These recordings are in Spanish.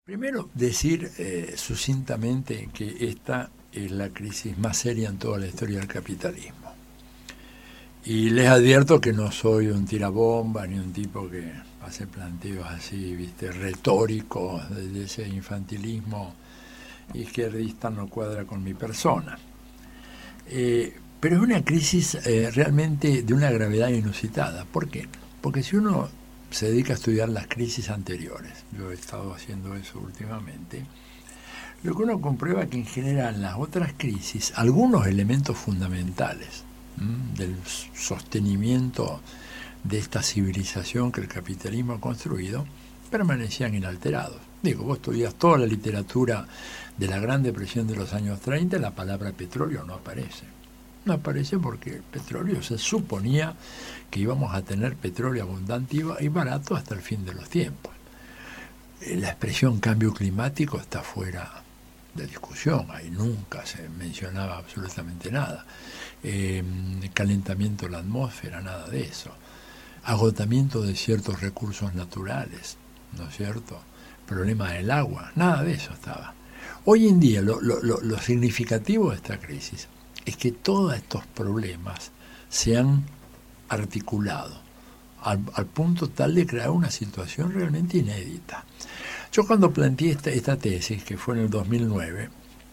Primero, decir sucintamente que esta es la crisis más seria en toda la historia del capitalismo. Y les advierto que no soy un tirabomba ni un tipo que hace planteos así, retóricos, de ese infantilismo izquierdista no cuadra con mi persona. Pero es una crisis realmente de una gravedad inusitada. ¿Por qué? Porque si uno se dedica a estudiar las crisis anteriores, yo he estado haciendo eso últimamente, lo que uno comprueba es que en general en las otras crisis algunos elementos fundamentales del sostenimiento de esta civilización que el capitalismo ha construido permanecían inalterados. Digo, vos estudias toda la literatura de la Gran Depresión de los años 30, la palabra petróleo no aparece. No aparece porque el petróleo se suponía que íbamos a tener petróleo abundante y barato hasta el fin de los tiempos. La expresión cambio climático está fuera de discusión, ahí nunca se mencionaba absolutamente nada. Calentamiento de la atmósfera, nada de eso. Agotamiento de ciertos recursos naturales, ¿no es cierto? Problema del agua, nada de eso estaba. Hoy en día lo significativo de esta crisis es que todos estos problemas se han articulado al punto tal de crear una situación realmente inédita. Yo cuando planteé esta tesis, que fue en el 2009,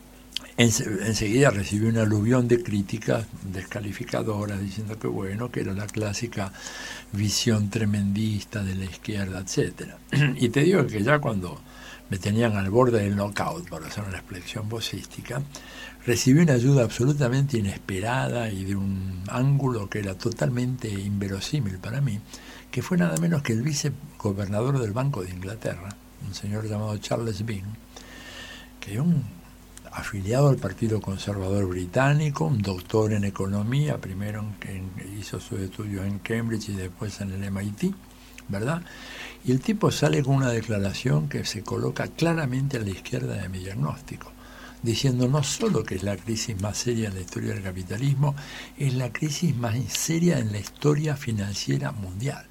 enseguida recibí un aluvión de críticas descalificadoras diciendo que era la clásica visión tremendista de la izquierda, etc. Y te digo que ya cuando me tenían al borde del knockout, para hacer una expresión vocística, recibí una ayuda absolutamente inesperada y de un ángulo que era totalmente inverosímil para mí, que fue nada menos que el vicegobernador del Banco de Inglaterra, un señor llamado Charles Bean, que es un afiliado al Partido Conservador Británico, un doctor en economía, primero hizo sus estudios en Cambridge y después en el MIT, ¿verdad? Y el tipo sale con una declaración que se coloca claramente a la izquierda de mi diagnóstico, diciendo no solo que es la crisis más seria en la historia del capitalismo, es la crisis más seria en la historia financiera mundial.